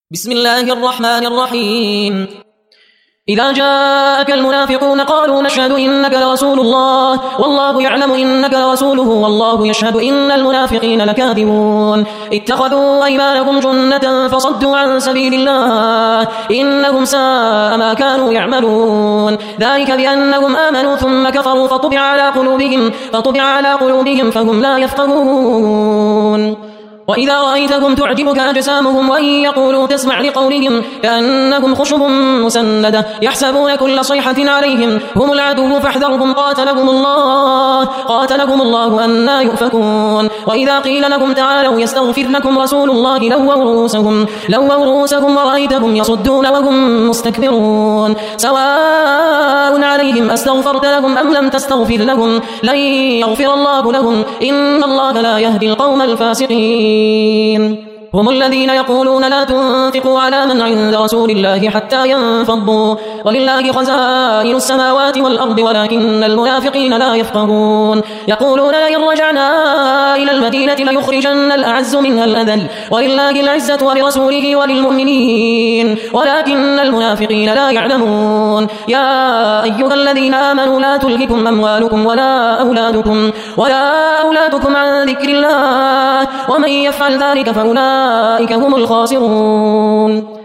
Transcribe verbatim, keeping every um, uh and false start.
بسم الله الرحمن الرحيم. إذا جاءك المنافقون قالوا نشهد إنك لرسول الله والله يعلم إنك لرسوله والله يشهد إن المنافقين لكاذبون. اتخذوا أيمانهم جنة فصدوا عن سبيل الله إنهم ساء ما كانوا يعملون. ذلك بأنهم آمنوا ثم كفروا فطبع على قلوبهم فطبع على قلوبهم فهم لا يفقهون. وإذا رأيتهم تعجبك أجسامهم وإن يقولوا تسمع لقولهم كأنهم خشب مسندة يحسبون كل صيحة عليهم هم العدو فاحذرهم قاتلهم الله قاتلهم الله أنى يؤفكون. وإذا قيل لهم تعالوا يستغفر لكم رسول الله لووا رؤوسهم لووا رؤوسهم ورأيتهم يصدون وهم مستكبرون. سواء عليهم أستغفرت لهم أم لم تستغفر لهم لن يغفر الله لهم إن الله لا يهدي القوم الفاسقين. هم الذين يقولون لا تنفقوا على من عند رسول الله حتى ينفضوا ولله خزائن السماوات والأرض ولكن المنافقين لا يفقهون. يقولون لئن رجعنا إلى المدينة ليخرجن الأعز منها الأذل ولله العزة ولرسوله وللمؤمنين ولكن المنافقين لا يعلمون. يا أيها الذين آمنوا لا تلهكم أموالكم ولا أولادكم ولا أولادكم عن ذكر الله ومن يفعل ذلك فأولئك هم الخاسرون.